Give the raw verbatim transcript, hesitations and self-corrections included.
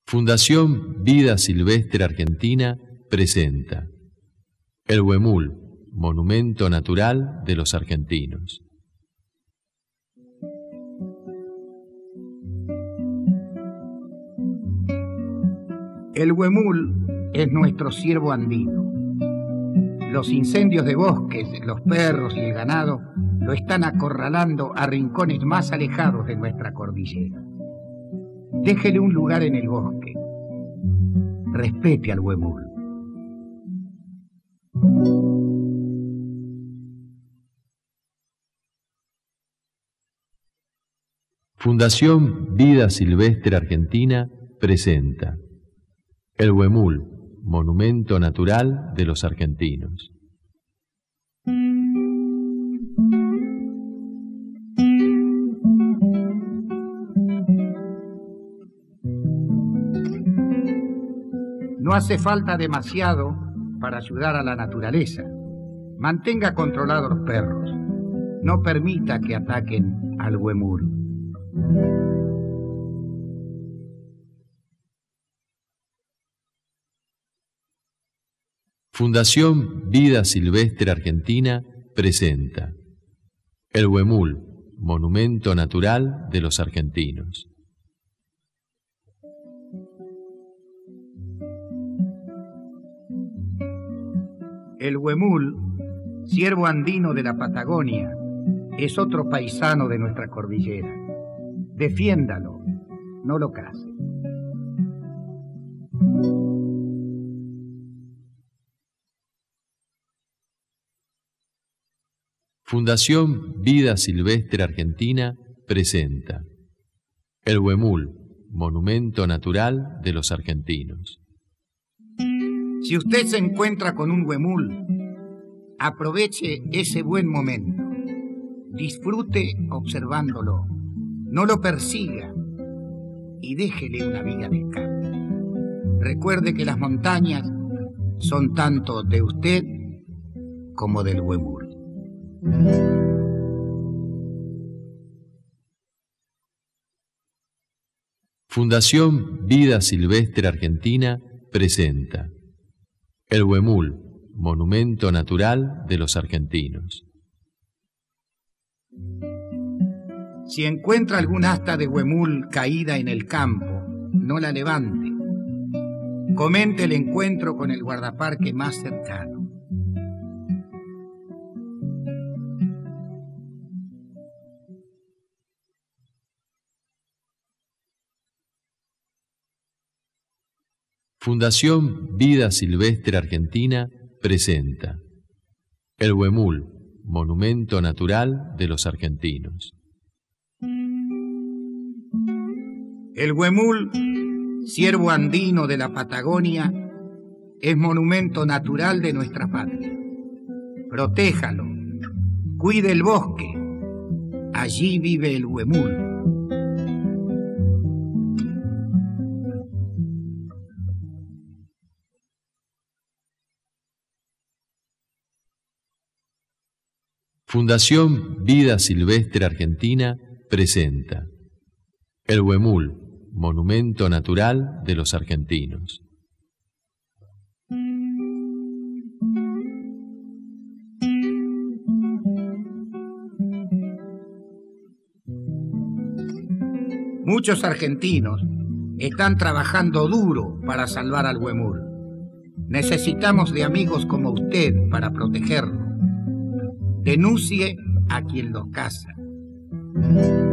Fundación Vida Silvestre Argentina presenta El Huemul, monumento natural de los argentinos. El huemul es nuestro ciervo andino. Los incendios de bosques, los perros y el ganado lo están acorralando a rincones más alejados de nuestra cordillera. Déjele un lugar en el bosque. Respete al huemul. Fundación Vida Silvestre Argentina presenta El Huemul, monumento natural de los argentinos. No hace falta demasiado para ayudar a la naturaleza. Mantenga controlados los perros. No permita que ataquen al huemul. Fundación Vida Silvestre Argentina presenta El Huemul, monumento natural de los argentinos. El huemul, ciervo andino de la Patagonia, es otro paisano de nuestra cordillera. Defiéndalo, no lo case. Fundación Vida Silvestre Argentina presenta El Huemul, monumento natural de los argentinos. Si usted se encuentra con un huemul, aproveche ese buen momento. Disfrute observándolo. No lo persiga y déjele una vida de escape. Recuerde que las montañas son tanto de usted como del huemul. Fundación Vida Silvestre Argentina presenta El Huemul, monumento natural de los argentinos. Si encuentra algún asta de huemul caída en el campo, no la levante. Comente el encuentro con el guardaparque más cercano. Fundación Vida Silvestre Argentina presenta El Huemul, monumento natural de los argentinos. El huemul, ciervo andino de la Patagonia, es monumento natural de nuestra patria. Protéjalo, cuide el bosque, allí vive el huemul. Fundación Vida Silvestre Argentina presenta El Huemul, monumento natural de los argentinos. Muchos argentinos están trabajando duro para salvar al huemul. Necesitamos de amigos como usted para protegerlo. Denuncie a quien los caza.